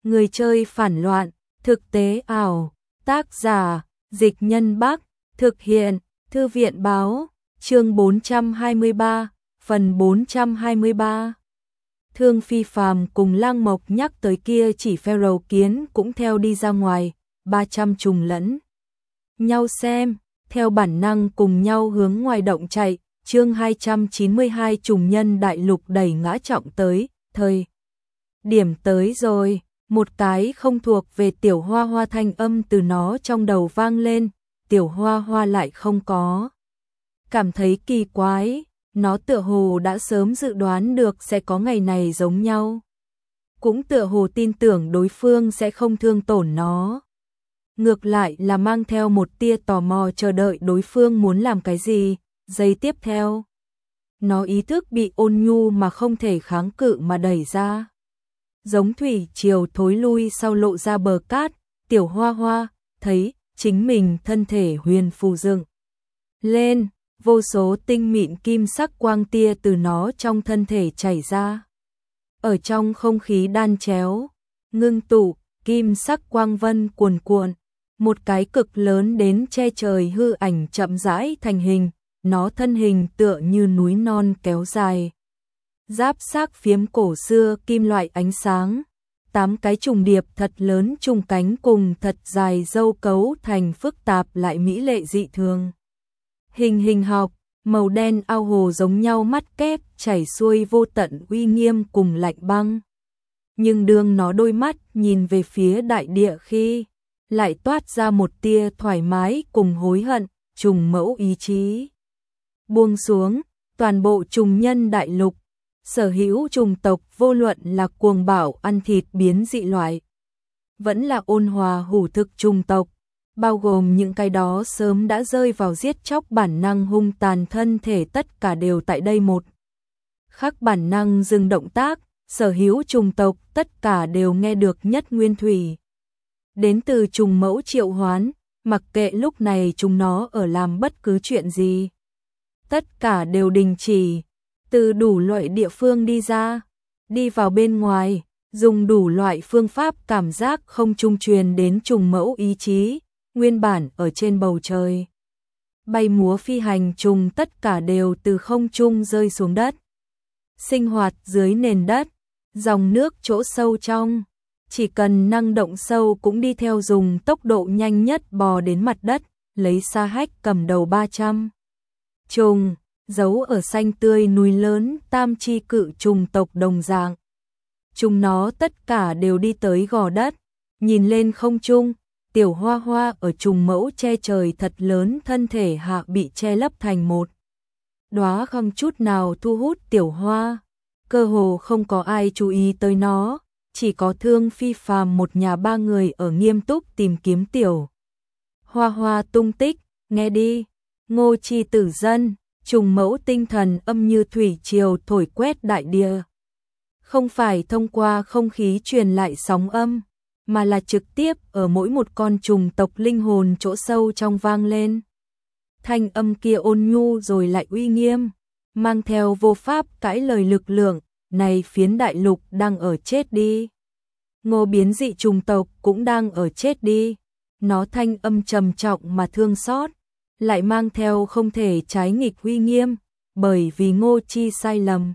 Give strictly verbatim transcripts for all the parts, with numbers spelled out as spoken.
Người chơi phản loạn, thực tế ảo, tác giả, Dịch Nhân Bắc, thực hiện, Thư viện báo, chương bốn trăm hai mươi ba, phần bốn trăm hai mươi ba. Thương Phi Phàm cùng Lang Mộc nhắc tới kia chỉ Pharaoh kiến cũng theo đi ra ngoài, ba trăm trùng lẫn nhau xem, theo bản năng cùng nhau hướng ngoài động chạy, chương hai trăm chín mươi hai trùng nhân đại lục đẩy ngã trọng tới, thời điểm tới rồi, một cái không thuộc về Tiểu Hoa Hoa thanh âm từ nó trong đầu vang lên, Tiểu Hoa Hoa lại không có cảm thấy kỳ quái, nó tựa hồ đã sớm dự đoán được sẽ có ngày này giống nhau. Cũng tựa hồ tin tưởng đối phương sẽ không thương tổn nó. Ngược lại là mang theo một tia tò mò chờ đợi đối phương muốn làm cái gì, giây tiếp theo. Nó ý thức bị ôn nhu mà không thể kháng cự mà đẩy ra. Giống thủy triều thối lui sau lộ ra bờ cát, Tiểu Hoa Hoa thấy chính mình thân thể huyền phù dựng lên, vô số tinh mịn kim sắc quang tia từ nó trong thân thể chảy ra. Ở trong không khí đan chéo, ngưng tụ, kim sắc quang vân cuồn cuộn, một cái cực lớn đến che trời hư ảnh chậm rãi thành hình, nó thân hình tựa như núi non kéo dài. Giáp xác phiếm cổ xưa kim loại ánh sáng, tám cái trùng điệp thật lớn trùng cánh cùng thật dài râu cấu thành phức tạp lại mỹ lệ dị thường. Hình hình học, màu đen ao hồ giống nhau mắt kép chảy xuôi vô tận uy nghiêm cùng lạnh băng. Nhưng đương nó đôi mắt nhìn về phía đại địa khi, lại toát ra một tia thoải mái cùng hối hận, trùng mẫu ý chí. Buông xuống, toàn bộ trùng nhân đại lục, sở hữu trùng tộc vô luận là cuồng bạo ăn thịt biến dị loại, vẫn là ôn hòa hủ thực trùng tộc, bao gồm những cái đó sớm đã rơi vào giết chóc bản năng hung tàn thân thể tất cả đều tại đây một khắc bản năng dừng động tác, sở hữu trùng tộc tất cả đều nghe được nhất nguyên thủy. Đến từ trùng mẫu triệu hoán, mặc kệ lúc này chúng nó ở làm bất cứ chuyện gì. Tất cả đều đình chỉ, từ đủ loại địa phương đi ra, đi vào bên ngoài, dùng đủ loại phương pháp cảm giác không trung truyền đến trùng mẫu ý chí, nguyên bản ở trên bầu trời. Bay múa phi hành trùng tất cả đều từ không trung rơi xuống đất. Sinh hoạt dưới nền đất, dòng nước chỗ sâu trong, chỉ cần năng động sâu cũng đi theo dùng tốc độ nhanh nhất bò đến mặt đất, lấy Sa Hách cầm đầu ba trăm. Trùng, giấu ở xanh tươi núi lớn tam chi cự trùng tộc đồng dạng. Chúng nó tất cả đều đi tới gò đất, nhìn lên không trung, Tiểu Hoa Hoa ở trùng mẫu che trời thật lớn thân thể hạ bị che lấp thành một đóa không chút nào thu hút Tiểu Hoa. Cơ hồ không có ai chú ý tới nó, chỉ có Thương Phi Phàm một nhà ba người ở nghiêm túc tìm kiếm Tiểu Hoa Hoa tung tích, nghe đi, Ngô Chi tử dân, trùng mẫu tinh thần âm như thủy triều thổi quét đại địa. Không phải thông qua không khí truyền lại sóng âm, mà là trực tiếp ở mỗi một con trùng tộc linh hồn chỗ sâu trong vang lên. Thanh âm kia ôn nhu rồi lại uy nghiêm, mang theo vô pháp cãi lời lực lượng, này phiến đại lục đang ở chết đi. Ngô biến dị trùng tộc cũng đang ở chết đi. Nó thanh âm trầm trọng mà thương xót, lại mang theo không thể trái nghịch uy nghiêm, bởi vì Ngô Chi sai lầm.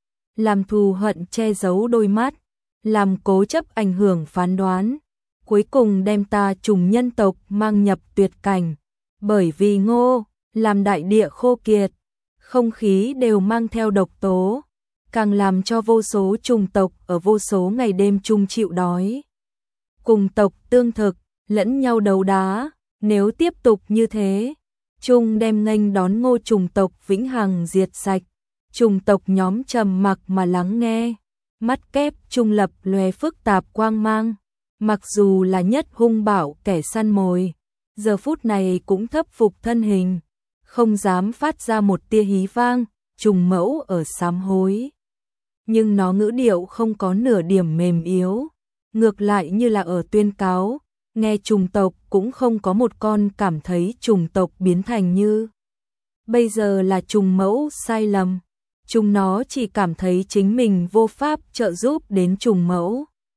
Làm thù hận che giấu đôi mắt, làm cố chấp ảnh hưởng phán đoán, cuối cùng đem ta trùng nhân tộc mang nhập tuyệt cảnh, bởi vì Ngô, làm đại địa khô kiệt, không khí đều mang theo độc tố, càng làm cho vô số trùng tộc ở vô số ngày đêm chung chịu đói. Cùng tộc tương thực, lẫn nhau đấu đá, nếu tiếp tục như thế, chung đem nghênh đón Ngô trùng tộc vĩnh hằng diệt sạch. Trùng tộc nhóm trầm mặc mà lắng nghe, mắt kép trung lập lóe phức tạp quang mang, mặc dù là nhất hung bạo kẻ săn mồi, giờ phút này cũng thấp phục thân hình, không dám phát ra một tia hí vang, trùng mẫu ở sám hối. Nhưng nó ngữ điệu không có nửa điểm mềm yếu, ngược lại như là ở tuyên cáo, nghe trùng tộc cũng không có một con cảm thấy trùng tộc biến thành như. Bây giờ là trùng mẫu sai lầm. Chúng nó chỉ cảm thấy chính mình vô pháp trợ giúp đến trùng mẫu.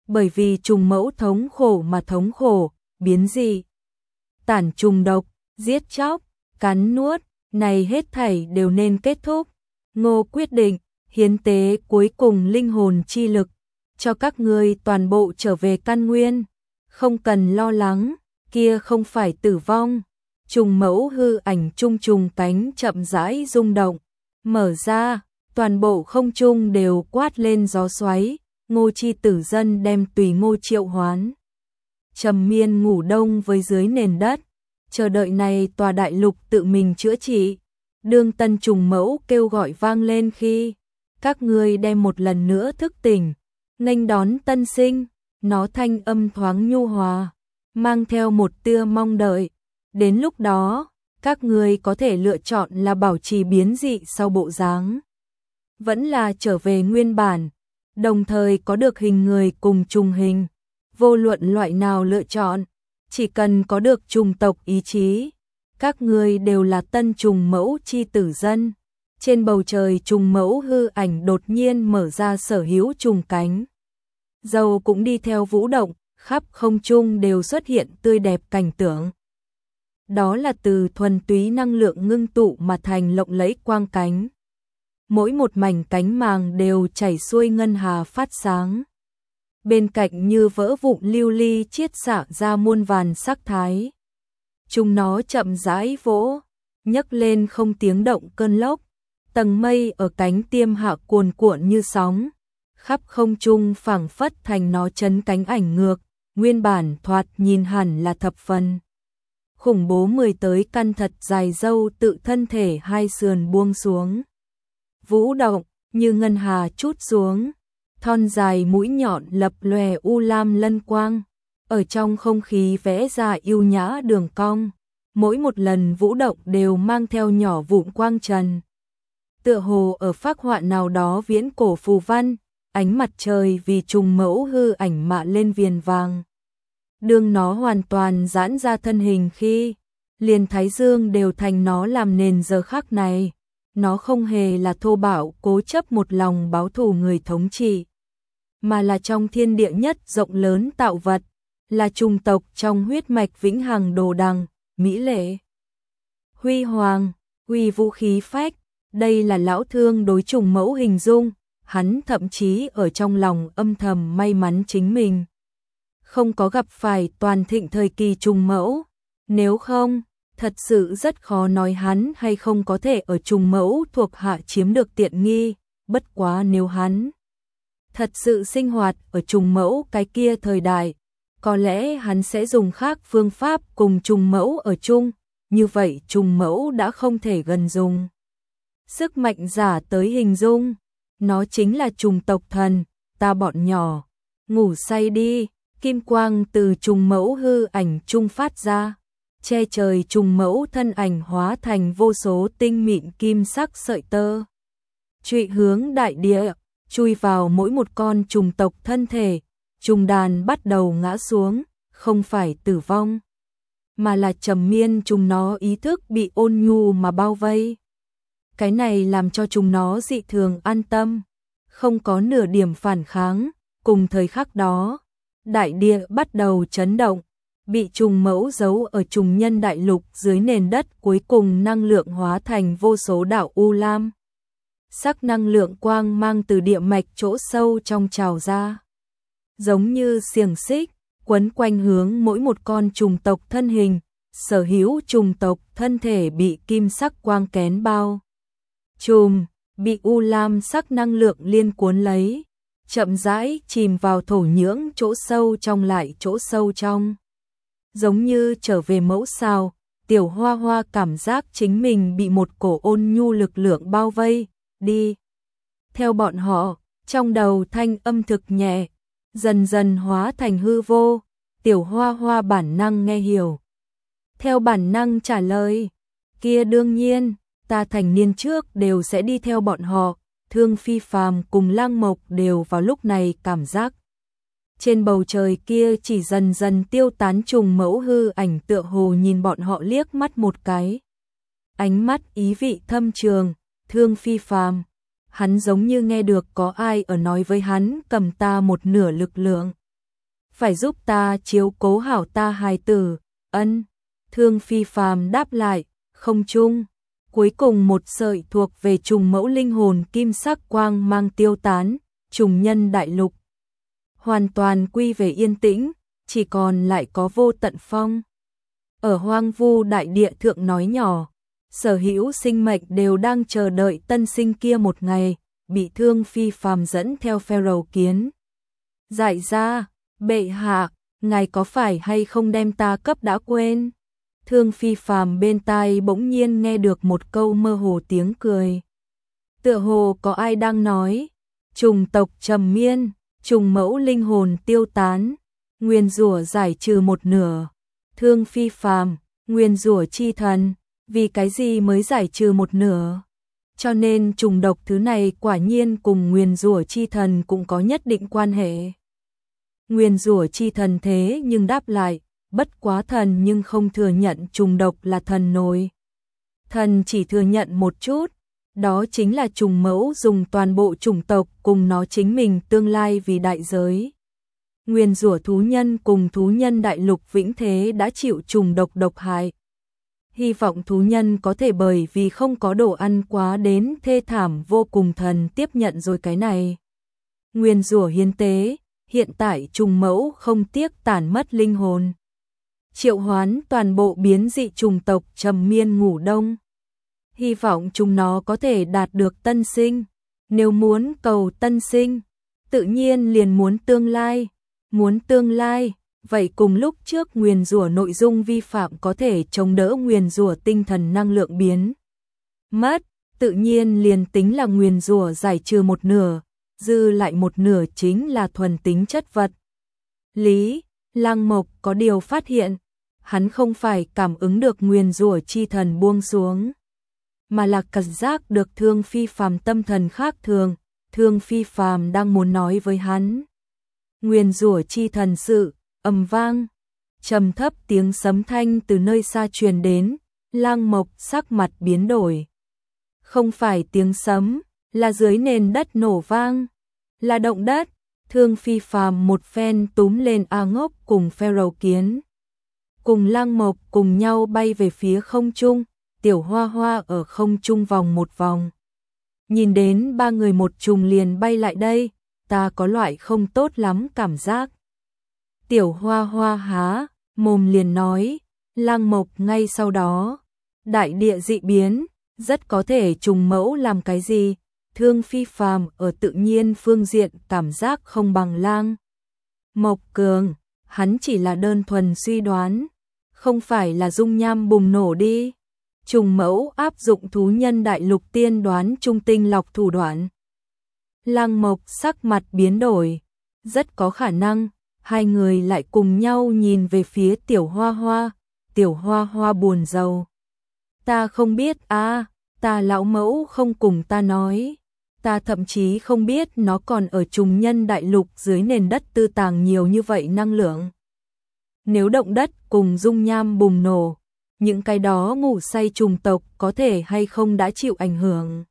bởi vì trùng mẫu thống khổ mà thống khổ, biến dị, tản trùng độc, giết chóc, cắn nuốt, này hết thảy đều nên kết thúc. Ngô quyết định, hiến tế cuối cùng linh hồn chi lực, cho các ngươi toàn bộ trở về căn nguyên, không cần lo lắng, kia không phải tử vong. Trùng mẫu hư ảnh trung trùng cánh chậm rãi rung động, mở ra, toàn bộ không trung đều quát lên gió xoáy, Ngô chi tử dân đem tùy Ngô triệu hoán. Trầm miên ngủ đông với dưới nền đất, chờ đợi này tòa đại lục tự mình chữa trị. Đương tân trùng mẫu kêu gọi vang lên khi các ngươi đem một lần nữa thức tỉnh, nghênh đón tân sinh, nó thanh âm thoáng nhu hòa, mang theo một tia mong đợi. Đến lúc đó, các ngươi có thể lựa chọn là bảo trì biến dị sau bộ dáng, vẫn là trở về nguyên bản, đồng thời có được hình người cùng trùng hình. Vô luận loại nào lựa chọn, chỉ cần có được trùng tộc ý chí, các ngươi đều là tân trùng mẫu chi tử dân. Trên bầu trời trùng mẫu hư ảnh đột nhiên mở ra sở hữu trùng cánh. Dầu cũng đi theo vũ động, khắp không trung đều xuất hiện tươi đẹp cảnh tượng. Đó là từ thuần túy năng lượng ngưng tụ mà thành lộng lẫy quang cánh. Mỗi một mảnh cánh màng đều chảy xuôi ngân hà phát sáng. Bên cạnh như vỡ vụn lưu ly chiết xạ ra muôn vàn sắc thái. Chúng nó chậm rãi vỗ, nhấc lên không tiếng động cơn lốc. Tầng mây ở cánh tiêm hạ cuồn cuộn như sóng. Khắp không trung phảng phất thành nó chấn cánh ảnh ngược, nguyên bản thoạt nhìn hẳn là thập phần. Khủng bố mười tới căn thật dài dâu tự thân thể hai sườn buông xuống. Vũ động, như ngân hà trút xuống. Thon dài mũi nhọn lập lòe u lam lân quang, ở trong không khí vẽ ra yêu nhã đường cong, mỗi một lần vũ động đều mang theo nhỏ vụn quang trần. Tựa hồ ở phác họa nào đó viễn cổ phù văn, ánh mặt trời vì trùng mẫu hư ảnh mạ lên viền vàng. Đương nó hoàn toàn giãn ra thân hình khi, liền thái dương đều thành nó làm nền giờ khắc này. Nó không hề là thô bạo cố chấp một lòng báo thù người thống trị, mà là trong thiên địa nhất rộng lớn tạo vật, là trùng tộc trong huyết mạch vĩnh hằng đồ đằng, mỹ lệ, huy hoàng, uy vũ khí phách. Đây là lão thương đối trùng mẫu hình dung, hắn thậm chí ở trong lòng âm thầm may mắn chính mình không có gặp phải toàn thịnh thời kỳ trùng mẫu, nếu không, thật sự rất khó nói hắn hay không có thể ở trùng mẫu thuộc hạ chiếm được tiện nghi. Bất quá nếu hắn thật sự sinh hoạt ở trùng mẫu cái kia thời đại, có lẽ hắn sẽ dùng khác phương pháp cùng trùng mẫu ở chung, như vậy trùng mẫu đã không thể gần dùng sức mạnh giả tới hình dung, nó chính là trùng tộc thần, ta bọn nhỏ, ngủ say đi. Kim quang từ trùng mẫu hư ảnh trung phát ra, che trời trùng mẫu thân ảnh hóa thành vô số tinh mịn kim sắc sợi tơ, trụy hướng đại địa, chui vào mỗi một con trùng tộc thân thể. Trùng đàn bắt đầu ngã xuống, không phải tử vong, mà là trầm miên. Chúng nó ý thức bị ôn nhu mà bao vây. Cái này làm cho chúng nó dị thường an tâm, không có nửa điểm phản kháng. Cùng thời khắc đó, đại địa bắt đầu chấn động, bị trùng mẫu giấu ở trùng nhân đại lục dưới nền đất cuối cùng năng lượng hóa thành vô số đạo u lam. Sắc năng lượng quang mang từ địa mạch chỗ sâu trong trào ra, giống như xiềng xích, quấn quanh hướng mỗi một con trùng tộc thân hình. Sở hữu trùng tộc thân thể bị kim sắc quang kén bao trùm, bị u lam sắc năng lượng liên cuốn lấy, chậm rãi chìm vào thổ nhưỡng chỗ sâu trong lại chỗ sâu trong. Giống như trở về mẫu sao, Tiểu Hoa Hoa cảm giác chính mình bị một cổ ôn nhu lực lượng bao vây, đi. Theo bọn họ, trong đầu thanh âm thực nhẹ, dần dần hóa thành hư vô. Tiểu Hoa Hoa bản năng nghe hiểu, theo bản năng trả lời, kia đương nhiên, ta thành niên trước đều sẽ đi theo bọn họ. Thương Phi Phàm cùng Lăng Mộc đều vào lúc này cảm giác trên bầu trời kia chỉ dần dần tiêu tán trùng mẫu hư ảnh, tựa hồ nhìn bọn họ liếc mắt một cái, ánh mắt ý vị thâm trường. Thương Phi Phàm, hắn giống như nghe được có ai ở nói với hắn, cầm ta một nửa lực lượng. phải giúp ta chiếu cố hảo ta hài tử. Ân, Thương Phi Phàm đáp lại, không chung. Cuối cùng một sợi thuộc về trùng mẫu linh hồn kim sắc quang mang tiêu tán, trùng nhân đại lục hoàn toàn quy về yên tĩnh, chỉ còn lại có Vô Tận Phong. Ở hoang vu đại địa thượng nói nhỏ, sở hữu sinh mệnh đều đang chờ đợi tân sinh kia một ngày, bị Thương Phi Phàm dẫn theo Pharaoh kiến. Dại ra, bệ hạ, ngài có phải hay không đem ta cấp đã quên? Thương Phi Phàm bên tai bỗng nhiên nghe được một câu mơ hồ tiếng cười. Tựa hồ có ai đang nói, trùng tộc trầm miên, trùng mẫu linh hồn tiêu tán, nguyên rủa giải trừ một nửa. Thương Phi Phàm, nguyên rủa chi thần, vì cái gì mới giải trừ một nửa? Cho nên trùng độc thứ này quả nhiên cùng nguyên rủa chi thần cũng có nhất định quan hệ. Nguyên rủa chi thần thế nhưng đáp lại, bất quá thần nhưng không thừa nhận trùng độc là thần nổi. Thần chỉ thừa nhận một chút, đó chính là trùng mẫu dùng toàn bộ chủng tộc cùng nó chính mình tương lai vì đại giới. Nguyên rủa thú nhân cùng thú nhân đại lục vĩnh thế đã chịu trùng độc độc hại. Hy vọng thú nhân có thể bởi vì không có đồ ăn quá đến thê thảm vô cùng thần tiếp nhận rồi cái này. Nguyên rủa hiến tế, hiện tại trùng mẫu không tiếc tàn mất linh hồn. Triệu hoán toàn bộ biến dị trùng tộc trầm miên ngủ đông. Hy vọng chúng nó có thể đạt được tân sinh. Nếu muốn cầu tân sinh, tự nhiên liền muốn tương lai. Muốn tương lai, vậy cùng lúc trước nguyền rủa nội dung vi phạm có thể chống đỡ nguyền rủa tinh thần năng lượng biến mất, tự nhiên liền tính là nguyền rủa giải trừ một nửa, dư lại một nửa chính là thuần tính chất vật. Lý, Lăng Mộc có điều phát hiện, hắn không phải cảm ứng được nguyền rủa chi thần buông xuống, mà là cảm giác được Thương Phi Phàm tâm thần khác thường, Thương Phi Phàm đang muốn nói với hắn. Nguyên rủa chi thần sự, ầm vang, trầm thấp tiếng sấm thanh từ nơi xa truyền đến, Lăng Mộc sắc mặt biến đổi. Không phải tiếng sấm, là dưới nền đất nổ vang, là động đất. Thương Phi Phàm một phen túm lên A Ngốc cùng Pharaoh kiến, cùng Lăng Mộc cùng nhau bay về phía không trung, Tiểu Hoa Hoa ở không trung vòng một vòng. Nhìn đến ba người một trùng liền bay lại đây, ta có loại không tốt lắm cảm giác. Tiểu Hoa Hoa há mồm liền nói, Lăng Mộc ngay sau đó, đại địa dị biến, rất có thể trùng mẫu làm cái gì. Thương Phi Phàm ở tự nhiên phương diện cảm giác không bằng Lăng Mộc cường, hắn chỉ là đơn thuần suy đoán, không phải là dung nham bùng nổ đi. Trùng mẫu áp dụng thú nhân đại lục tiên đoán trung tinh lọc thủ đoạn. Lăng Mộc sắc mặt biến đổi, rất có khả năng, hai người lại cùng nhau nhìn về phía Tiểu Hoa Hoa, Tiểu Hoa Hoa buồn rầu. Ta không biết a, à, ta lão mẫu không cùng ta nói, ta thậm chí không biết nó còn ở trùng nhân đại lục dưới nền đất tư tàng nhiều như vậy năng lượng. Nếu động đất cùng dung nham bùng nổ, những cái đó ngủ say trùng tộc có thể hay không đã chịu ảnh hưởng.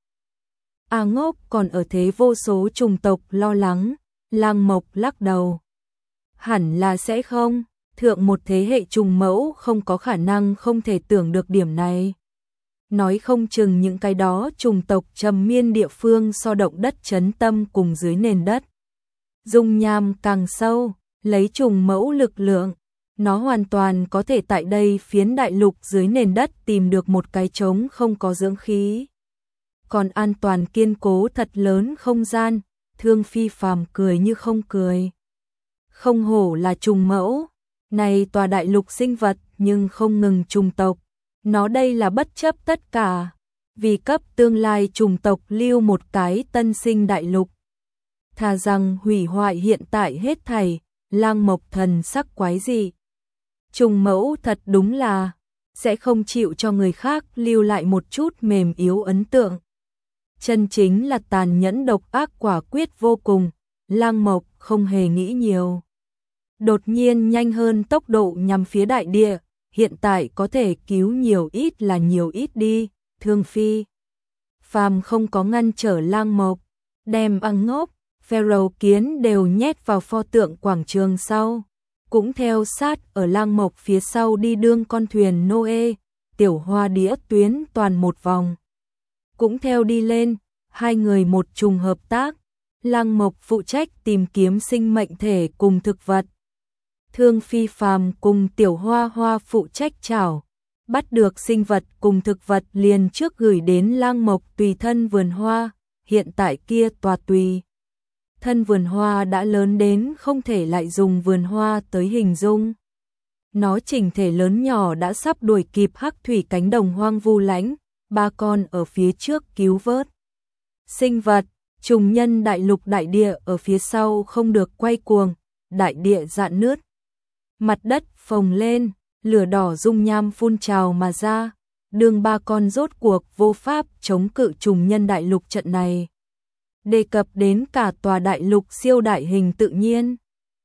A Ngốc còn ở thế vô số trùng tộc lo lắng, Lăng Mộc lắc đầu. Hẳn là sẽ không, thượng một thế hệ trùng mẫu không có khả năng không thể tưởng được điểm này. Nói không chừng những cái đó trùng tộc trầm miên địa phương so động đất chấn tâm cùng dưới nền đất. Dung nham càng sâu, lấy trùng mẫu lực lượng, nó hoàn toàn có thể tại đây phiến đại lục dưới nền đất tìm được một cái trống không có dưỡng khí. Còn an toàn kiên cố thật lớn không gian, Thương Phi Phàm cười như không cười. Không hổ là trùng mẫu, này tòa đại lục sinh vật nhưng không ngừng trùng tộc. Nó đây là bất chấp tất cả, vì cấp tương lai trùng tộc lưu một cái tân sinh đại lục. Thà rằng hủy hoại hiện tại hết thảy, Lăng Mộc thần sắc quái dị. Trùng mẫu thật đúng là sẽ không chịu cho người khác lưu lại một chút mềm yếu ấn tượng. Chân chính là tàn nhẫn độc ác quả quyết vô cùng, Lăng Mộc không hề nghĩ nhiều. Đột nhiên nhanh hơn tốc độ nhằm phía đại địa, hiện tại có thể cứu nhiều ít là nhiều ít đi. Thương Phi Phàm không có ngăn trở Lăng Mộc, đem A Ngốc, Pharaoh kiến đều nhét vào pho tượng quảng trường sau. cũng theo sát ở Lăng Mộc phía sau đi đương con thuyền Noe, Tiểu Hoa đĩa tuyến toàn một vòng. Cũng theo đi lên, hai người một trùng hợp tác, Lăng Mộc phụ trách tìm kiếm sinh mệnh thể cùng thực vật. Thương Phi Phàm cùng Tiểu Hoa Hoa phụ trách chảo, bắt được sinh vật cùng thực vật liền trước gửi đến Lăng Mộc tùy thân vườn hoa, hiện tại kia tòa tùy thân vườn hoa đã lớn đến không thể lại dùng vườn hoa tới hình dung. Nó chỉnh thể lớn nhỏ đã sắp đuổi kịp hắc thủy cánh đồng hoang vu lãnh, ba con ở phía trước cứu vớt sinh vật, trùng nhân đại lục đại địa ở phía sau không được quay cuồng, đại địa rạn nứt. Mặt đất phồng lên, lửa đỏ dung nham phun trào mà ra, đường ba con rốt cuộc vô pháp chống cự trùng nhân đại lục trận này. Đề cập đến cả tòa đại lục siêu đại hình tự nhiên.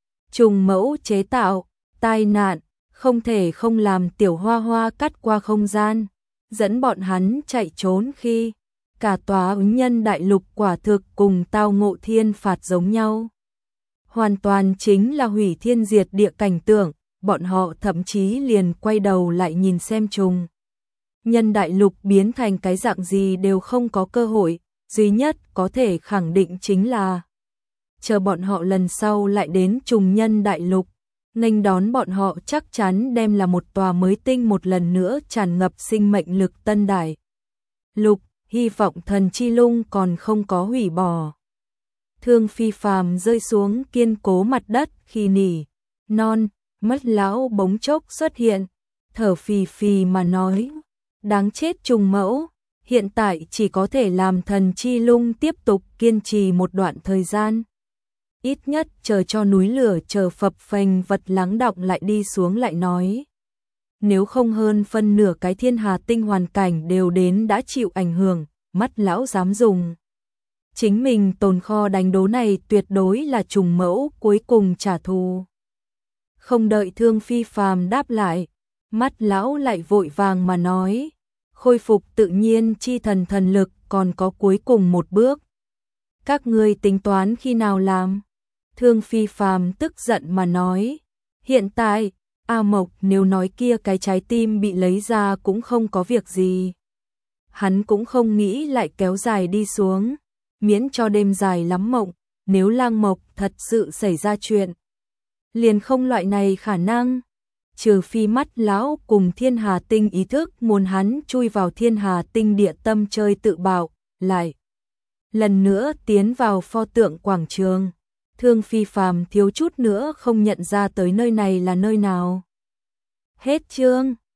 Trùng mẫu chế tạo, tai nạn, không thể không làm Tiểu Hoa Hoa cắt qua không gian, dẫn bọn hắn chạy trốn khi cả tòa ứng nhân đại lục quả thực cùng tao ngộ thiên phạt giống nhau. Hoàn toàn chính là hủy thiên diệt địa cảnh tượng, bọn họ thậm chí liền quay đầu lại nhìn xem trùng nhân đại lục biến thành cái dạng gì đều không có cơ hội, duy nhất có thể khẳng định chính là chờ bọn họ lần sau lại đến trùng nhân đại lục, nghênh đón bọn họ chắc chắn đem là một tòa mới tinh một lần nữa tràn ngập sinh mệnh lực tân đại lục, hy vọng thần chi lung còn không có hủy bỏ. Thương Phi Phàm rơi xuống kiên cố mặt đất khi nỉ non, mất lão bỗng chốc xuất hiện, thở phì phì mà nói, đáng chết trùng mẫu, hiện tại chỉ có thể làm thần chi lung tiếp tục kiên trì một đoạn thời gian. Ít nhất chờ cho núi lửa chờ phập phềnh vật lắng đọng lại đi xuống lại nói. Nếu không hơn phân nửa cái thiên hà tinh hoàn cảnh đều đến đã chịu ảnh hưởng, mắt lão dám dùng. Chính mình tồn kho đánh đố này tuyệt đối là trùng mẫu cuối cùng trả thù. Không đợi Thương Phi Phàm đáp lại, mắt lão lại vội vàng mà nói, khôi phục tự nhiên chi thần thần lực còn có cuối cùng một bước. Các ngươi tính toán khi nào làm? Thương Phi Phàm tức giận mà nói, hiện tại, A Mộc nếu nói kia cái trái tim bị lấy ra cũng không có việc gì. Hắn cũng không nghĩ lại kéo dài đi xuống, miễn cho đêm dài lắm mộng, nếu Lang Mộc thật sự xảy ra chuyện. Liền không loại này khả năng, trừ phi mắt lão cùng thiên hà tinh ý thức muốn hắn chui vào thiên hà tinh địa tâm chơi tự bạo, lại lần nữa tiến vào pho tượng quảng trường. Thương Phi Phàm thiếu chút nữa không nhận ra tới nơi này là nơi nào. Hết chương.